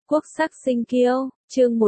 Quốc sắc sinh kiêu, chương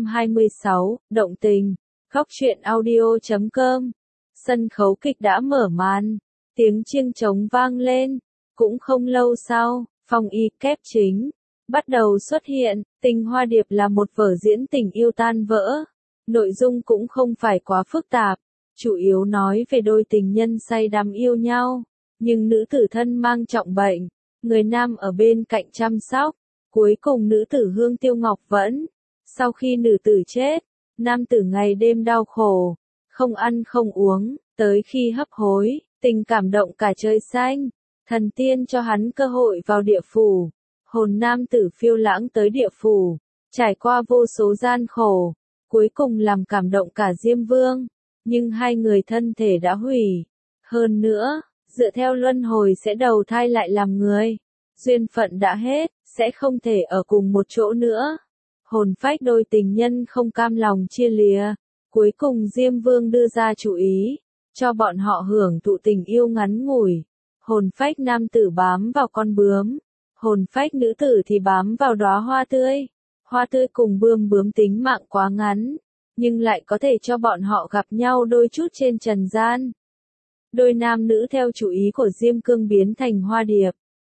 126, động tình, góc truyện audio.com. Sân khấu kịch đã mở màn, tiếng chiêng trống vang lên, cũng không lâu sau, phong y kép chính bắt đầu xuất hiện. Tình Hoa Điệp là một vở diễn tình yêu tan vỡ, nội dung cũng không phải quá phức tạp, chủ yếu nói về đôi tình nhân say đắm yêu nhau, nhưng nữ tử thân mang trọng bệnh, người nam ở bên cạnh chăm sóc. Cuối cùng nữ tử Hương Tiêu Ngọc Vẫn, sau khi nữ tử chết, nam tử ngày đêm đau khổ, không ăn không uống, tới khi hấp hối, tình cảm động cả trời xanh, thần tiên cho hắn cơ hội vào địa phủ, hồn nam tử phiêu lãng tới địa phủ, trải qua vô số gian khổ, cuối cùng làm cảm động cả Diêm Vương, nhưng hai người thân thể đã hủy, hơn nữa, dựa theo luân hồi sẽ đầu thai lại làm người. Duyên phận đã hết, sẽ không thể ở cùng một chỗ nữa. Hồn phách đôi tình nhân không cam lòng chia lìa. Cuối cùng Diêm Vương đưa ra chủ ý, cho bọn họ hưởng thụ tình yêu ngắn ngủi. Hồn phách nam tử bám vào con bướm, hồn phách nữ tử thì bám vào đóa hoa tươi. Hoa tươi cùng bướm tính mạng quá ngắn, nhưng lại có thể cho bọn họ gặp nhau đôi chút trên trần gian. Đôi nam nữ theo chủ ý của Diêm Cương biến thành hoa điệp.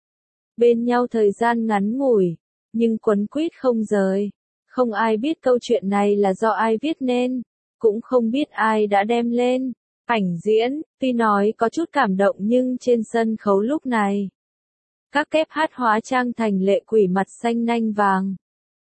Bên nhau thời gian ngắn ngủi, nhưng quấn quýt không rời. Không ai biết câu chuyện này là do ai viết nên, cũng không biết ai đã đem lên. Ảnh diễn, tuy nói có chút cảm động nhưng trên sân khấu lúc này, các kép hát hóa trang thành lệ quỷ mặt xanh nanh vàng.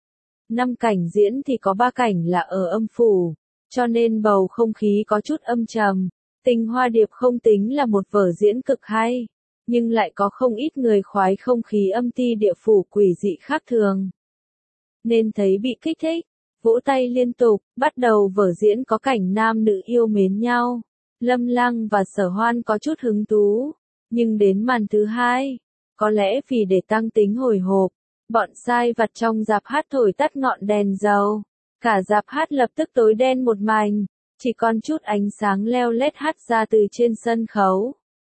5 cảnh diễn thì có 3 cảnh là ở âm phủ, cho nên bầu không khí có chút âm trầm. Tình Hoa Điệp không tính là một vở diễn cực hay, nhưng lại có không ít người khoái không khí âm ti địa phủ quỷ dị khác thường. Nên thấy bị kích thích, vỗ tay liên tục, bắt đầu vở diễn có cảnh nam nữ yêu mến nhau. Lâm Lăng và Sở Hoan có chút hứng thú, nhưng đến màn thứ hai, có lẽ vì để tăng tính hồi hộp, bọn sai vặt trong dạp hát thổi tắt ngọn đèn dầu. Cả dạp hát lập tức tối đen một mảnh, chỉ còn chút ánh sáng leo lét hắt ra từ trên sân khấu.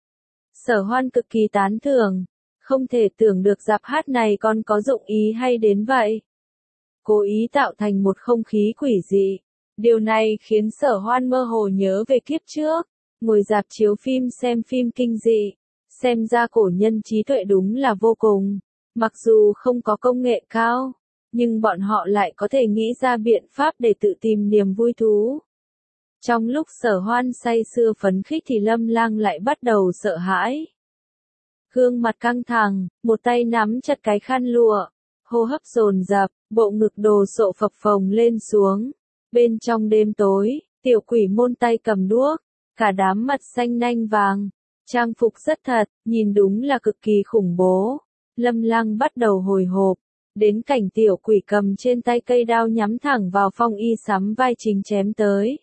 Sở Hoan cực kỳ tán thưởng, không thể tưởng được dạp hát này còn có dụng ý hay đến vậy. Cố ý tạo thành một không khí quỷ dị. Điều này khiến Sở Hoan mơ hồ nhớ về kiếp trước, ngồi dạp chiếu phim xem phim kinh dị. Xem ra cổ nhân trí tuệ đúng là vô cùng. Mặc dù không có công nghệ cao, nhưng bọn họ lại có thể nghĩ ra biện pháp để tự tìm niềm vui thú. Trong lúc Sở Hoan say sưa phấn khích thì Lâm Lang lại bắt đầu sợ hãi. Gương mặt căng thẳng, một tay nắm chặt cái khăn lụa, hô hấp dồn dập, bộ ngực đồ sộ phập phồng lên xuống. Bên trong đêm tối, tiểu quỷ môn tay cầm đuốc, cả đám mặt xanh nanh vàng, trang phục rất thật, nhìn đúng là cực kỳ khủng bố. Lâm Lang bắt đầu hồi hộp, đến cảnh tiểu quỷ cầm trên tay cây đao nhắm thẳng vào phong y sắm vai chính chém tới.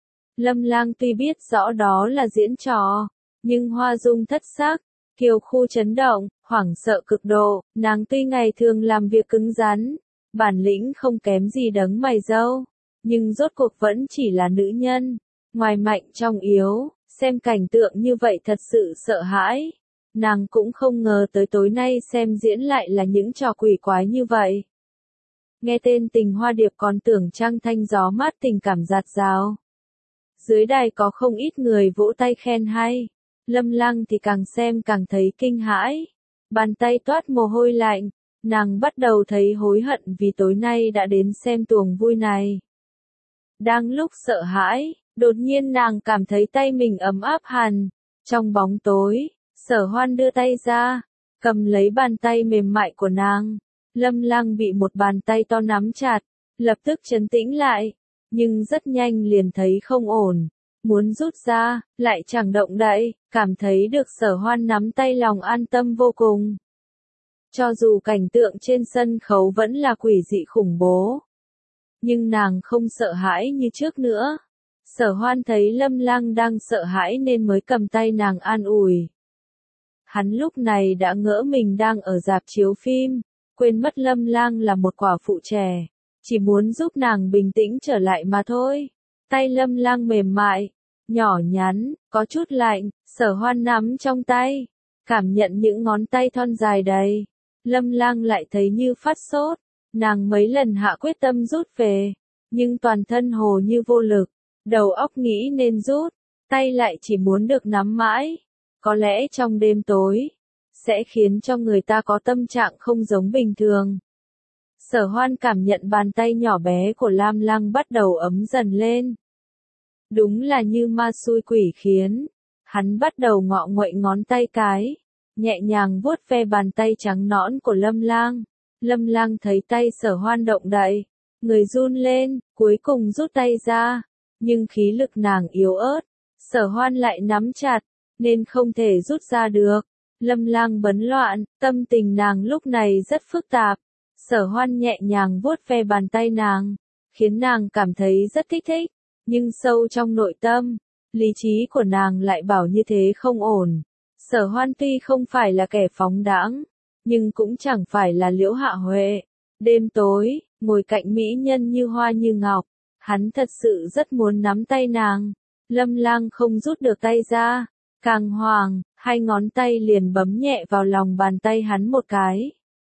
Lâm Lang tuy biết rõ đó là diễn trò, nhưng hoa dung thất sắc, kiều khu chấn động, hoảng sợ cực độ, nàng tuy ngày thường làm việc cứng rắn, bản lĩnh không kém gì đấng mày râu, nhưng rốt cuộc vẫn chỉ là nữ nhân, ngoài mạnh trong yếu, xem cảnh tượng như vậy thật sự sợ hãi. Nàng cũng không ngờ tới tối nay xem diễn lại là những trò quỷ quái như vậy. Nghe tên Tình Hoa Điệp còn tưởng trăng thanh gió mát tình cảm dạt dào. Dưới đài có không ít người vỗ tay khen hay. Lâm Lăng thì càng xem càng thấy kinh hãi. Bàn tay toát mồ hôi lạnh. Nàng bắt đầu thấy hối hận vì tối nay đã đến xem tuồng vui này. Đang lúc sợ hãi, đột nhiên nàng cảm thấy tay mình ấm áp hẳn. Trong bóng tối, Sở Hoan đưa tay ra, cầm lấy bàn tay mềm mại của nàng. Lâm Lăng bị một bàn tay to nắm chặt, lập tức trấn tĩnh lại. Nhưng rất nhanh liền thấy không ổn, muốn rút ra, lại chẳng động đậy, cảm thấy được Sở Hoan nắm tay lòng an tâm vô cùng. Cho dù cảnh tượng trên sân khấu vẫn là quỷ dị khủng bố, nhưng nàng không sợ hãi như trước nữa. Sở Hoan thấy Lâm Lang đang sợ hãi nên mới cầm tay nàng an ủi. Hắn lúc này đã ngỡ mình đang ở rạp chiếu phim, quên mất Lâm Lang là một quả phụ trẻ. Chỉ muốn giúp nàng bình tĩnh trở lại mà thôi. Tay Lâm Lang mềm mại, nhỏ nhắn, có chút lạnh, Sở Hoan nắm trong tay, cảm nhận những ngón tay thon dài đầy. Lâm Lang lại thấy như phát sốt, Nàng mấy lần hạ quyết tâm rút về, nhưng toàn thân hồ như vô lực, đầu óc nghĩ nên rút, tay lại chỉ muốn được nắm mãi. Có lẽ trong đêm tối, sẽ khiến cho người ta có tâm trạng không giống bình thường. Sở Hoan cảm nhận bàn tay nhỏ bé của Lam Lăng bắt đầu ấm dần lên. Đúng là như ma xui quỷ khiến. Hắn bắt đầu ngọ nguậy ngón tay cái, nhẹ nhàng vuốt ve bàn tay trắng nõn của Lâm Lang. Lâm Lang thấy tay Sở Hoan động đậy, người run lên, cuối cùng rút tay ra, nhưng khí lực nàng yếu ớt, Sở Hoan lại nắm chặt, nên không thể rút ra được. Lâm Lang bấn loạn, tâm tình nàng lúc này rất phức tạp. Sở Hoan nhẹ nhàng vuốt ve bàn tay nàng, khiến nàng cảm thấy rất kích thích, nhưng sâu trong nội tâm, lý trí của nàng lại bảo như thế không ổn. Sở Hoan tuy không phải là kẻ phóng đãng, nhưng cũng chẳng phải là Liễu Hạ Huệ. Đêm tối, ngồi cạnh mỹ nhân như hoa như ngọc, hắn thật sự rất muốn nắm tay nàng. Lâm Lang không rút được tay ra, càng hoàng, hai ngón tay liền bấm nhẹ vào lòng bàn tay hắn một cái.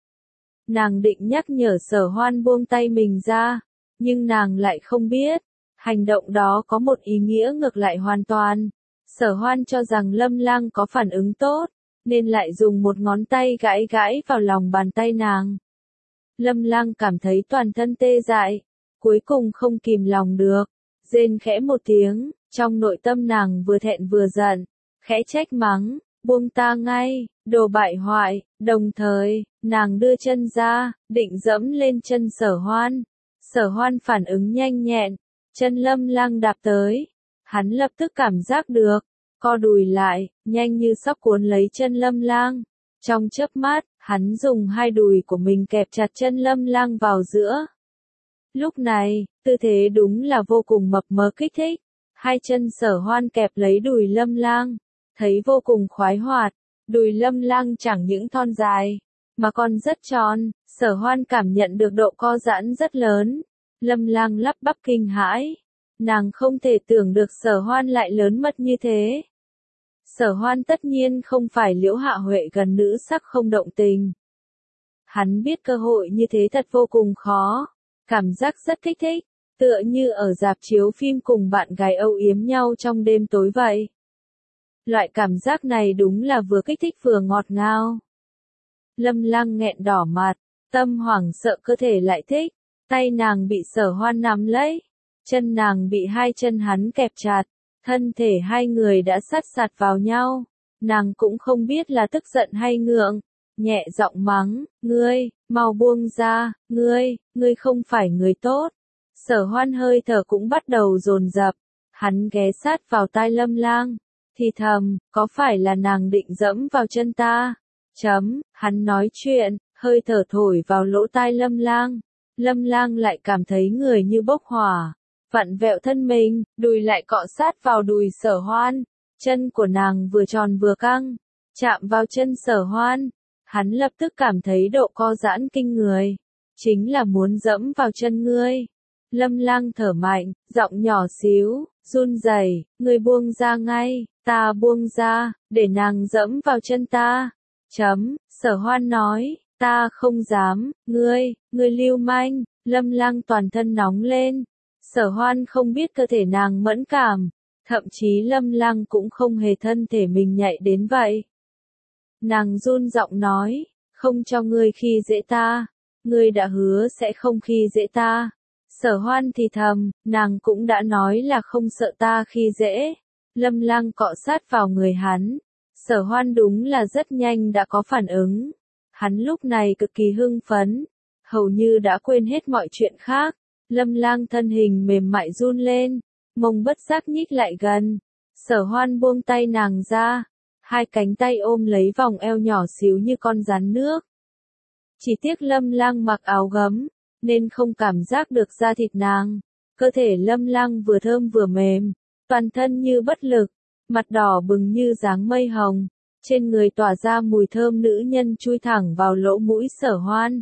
Nàng định nhắc nhở Sở Hoan buông tay mình ra, nhưng nàng lại không biết, hành động đó có một ý nghĩa ngược lại hoàn toàn. Sở Hoan cho rằng Lâm Lang có phản ứng tốt, nên lại dùng một ngón tay gãi gãi vào lòng bàn tay nàng. Lâm Lang cảm thấy toàn thân tê dại, cuối cùng không kìm lòng được, rên khẽ một tiếng, trong nội tâm nàng vừa thẹn vừa giận, khẽ trách mắng, buông ta ngay, đồ bại hoại. Đồng thời, nàng đưa chân ra, định dẫm lên chân Sở Hoan. Sở Hoan phản ứng nhanh nhẹn, chân Lâm Lang đạp tới, hắn lập tức cảm giác được, co đùi lại, nhanh như sắp cuốn lấy chân Lâm Lang. Trong chớp mắt, hắn dùng hai đùi của mình kẹp chặt chân Lâm Lang vào giữa. Lúc này, tư thế đúng là vô cùng mập mờ kích thích. Hai chân Sở Hoan kẹp lấy đùi Lâm Lang, thấy vô cùng khoái hoạt. Đùi Lâm Lang chẳng những thon dài, mà còn rất tròn. Sở Hoan cảm nhận được độ co giãn rất lớn. Lâm Lang lắp bắp kinh hãi. Nàng không thể tưởng được Sở Hoan lại lớn mật như thế. Sở Hoan tất nhiên không phải Liễu Hạ Huệ gần nữ sắc không động tình. Hắn biết cơ hội như thế thật vô cùng khó, cảm giác rất kích thích, tựa như ở rạp chiếu phim cùng bạn gái âu yếm nhau trong đêm tối vậy. Loại cảm giác này đúng là vừa kích thích vừa ngọt ngào. Lâm Lang nghẹn đỏ mặt, tâm hoảng sợ cơ thể lại thích, tay nàng bị Sở Hoan nắm lấy, chân nàng bị hai chân hắn kẹp chặt, thân thể hai người đã sát sạt vào nhau. Nàng cũng không biết là tức giận hay ngượng, nhẹ giọng mắng, ngươi, mau buông ra, ngươi không phải người tốt. Sở Hoan hơi thở cũng bắt đầu dồn dập, hắn ghé sát vào tai Lâm Lang, thì thầm, có phải là nàng định dẫm vào chân ta? Hắn nói chuyện, hơi thở thổi vào lỗ tai Lâm Lang. Lâm Lang lại cảm thấy người như bốc hỏa, vặn vẹo thân mình, đùi lại cọ sát vào đùi Sở Hoan. Chân của nàng vừa tròn vừa căng, chạm vào chân Sở Hoan. Hắn lập tức cảm thấy độ co giãn kinh người, chính là muốn dẫm vào chân ngươi. Lâm Lang thở mạnh, giọng nhỏ xíu, run rẩy, ngươi buông ra ngay, ta buông ra, để nàng dẫm vào chân ta. Sở Hoan nói, ta không dám, ngươi lưu manh. Lâm Lang toàn thân nóng lên. Sở Hoan không biết cơ thể nàng mẫn cảm, thậm chí Lâm Lang cũng không hề thân thể mình nhạy đến vậy. Nàng run giọng nói, không cho ngươi khi dễ ta, ngươi đã hứa sẽ không khi dễ ta. Sở Hoan thì thầm, nàng cũng đã nói là không sợ ta khi dễ. Lâm Lang cọ sát vào người hắn. Sở Hoan đúng là rất nhanh đã có phản ứng. Hắn lúc này cực kỳ hưng phấn, hầu như đã quên hết mọi chuyện khác. Lâm Lang thân hình mềm mại run lên, mông bất giác nhích lại gần. Sở Hoan buông tay nàng ra, hai cánh tay ôm lấy vòng eo nhỏ xíu như con rắn nước. Chỉ tiếc Lâm Lang mặc áo gấm, nên không cảm giác được da thịt nàng. Cơ thể Lâm Lang vừa thơm vừa mềm, toàn thân như bất lực, mặt đỏ bừng như dáng mây hồng, trên người tỏa ra mùi thơm nữ nhân chui thẳng vào lỗ mũi Sở Hoan.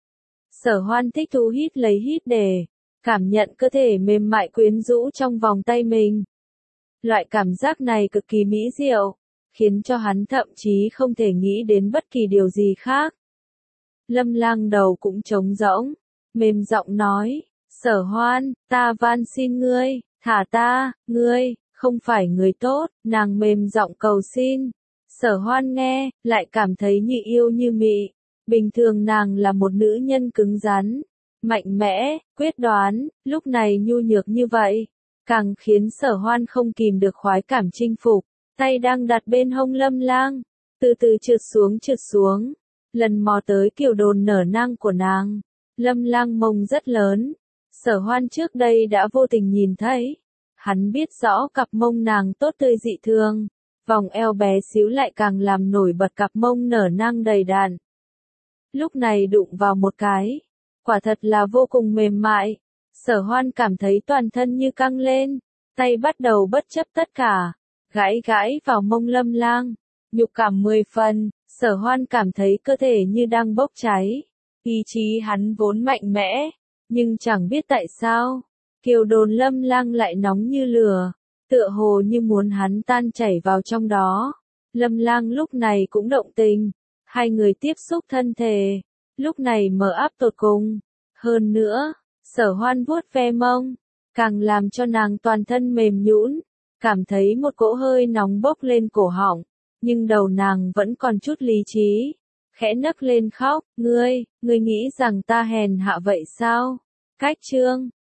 Sở Hoan thích thú hít lấy hít để cảm nhận cơ thể mềm mại quyến rũ trong vòng tay mình. Loại cảm giác này cực kỳ mỹ diệu, khiến cho hắn thậm chí không thể nghĩ đến bất kỳ điều gì khác. Lâm Lang đầu cũng trống rỗng, mềm giọng nói, Sở Hoan, ta van xin ngươi, thả ta, ngươi, không phải người tốt, nàng mềm giọng cầu xin. Sở Hoan nghe, lại cảm thấy như yêu như mị. Bình thường nàng là một nữ nhân cứng rắn, mạnh mẽ, quyết đoán, lúc này nhu nhược như vậy, càng khiến Sở Hoan không kìm được khoái cảm chinh phục. Tay đang đặt bên hông Lâm Lang, từ từ trượt xuống, lần mò tới kiểu đồn nở nang của nàng. Lâm Lang mông rất lớn, Sở Hoan trước đây đã vô tình nhìn thấy. Hắn biết rõ cặp mông nàng tốt tươi dị thường, vòng eo bé xíu lại càng làm nổi bật cặp mông nở nang đầy đặn. Lúc này đụng vào một cái, quả thật là vô cùng mềm mại. Sở Hoan cảm thấy toàn thân như căng lên, tay bắt đầu bất chấp tất cả, gãi gãi vào mông Lâm Lang, nhục cảm 10 phần. Sở Hoan cảm thấy cơ thể như đang bốc cháy. Ý chí hắn vốn mạnh mẽ, nhưng chẳng biết tại sao, kiều đồn Lâm Lang lại nóng như lửa, tựa hồ như muốn hắn tan chảy vào trong đó. Lâm Lang lúc này cũng động tình, hai người tiếp xúc thân thể, lúc này mờ áp tột cùng. Hơn nữa, Sở Hoan vuốt ve mông, càng làm cho nàng toàn thân mềm nhũn, cảm thấy một cỗ hơi nóng bốc lên cổ họng, nhưng đầu nàng vẫn còn chút lý trí, khẽ nấc lên khóc, ngươi nghĩ rằng ta hèn hạ vậy sao? Cách chương